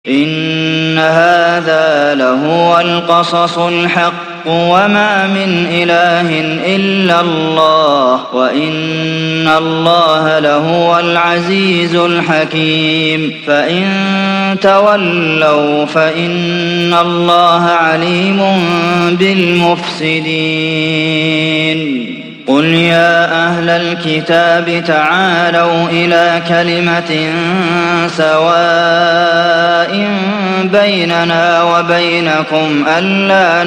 إن هذا لهو القصص الحق وما من إله إلا الله وإن الله لهو العزيز الحكيم فإن تولوا فإن الله عليم بالمفسدين قل يا أهل الكتاب تعالوا إلى كلمة سواء بيننا وبينكم ألا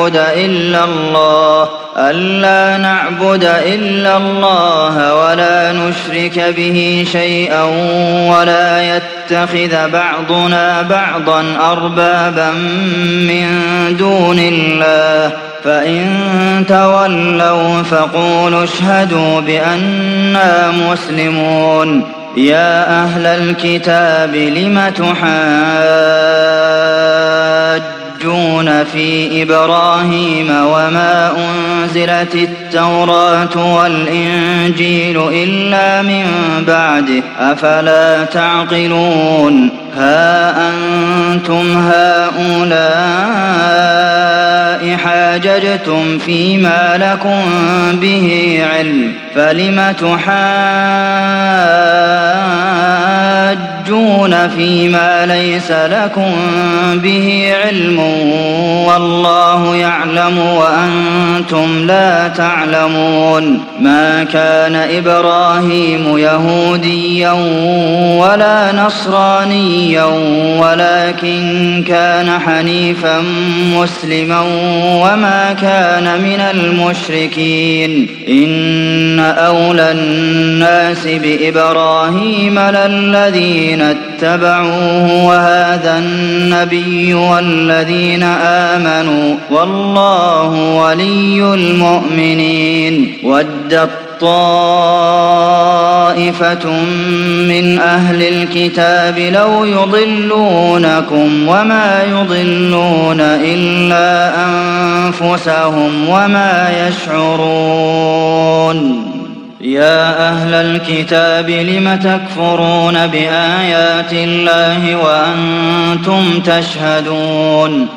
نعبد إلا الله ولا نشرك به شيئا ولا يتخذ بعضنا بعضا أربابا من دون الله فإن تولوا فقولوا اشهدوا بأننا مسلمون يا أهل الكتاب لم تحاجون في إبراهيم وما أنزلت التوراة والإنجيل إلا من بعده أفلا تعقلون ها أنتم هؤلاء حاججتم فيما لكم به علم فلم تحاجون فيما ليس لكم به علم والله يعلم وأنتم لا تعلمون ما كان إبراهيم يهوديا ولا نصرانيا ولكن كان حنيفا مسلما وما كان من المشركين إن أولى الناس بإبراهيم للذين اتبعوه وهذا النبي والذين آمنوا والله ولي المؤمنين ودت طائفة من أهل الكتاب لو يضلونكم وما يضلون إلا أنفسهم وما يشعرون يا أهل الكتاب لم تكفرون بآيات الله وأنتم تشهدون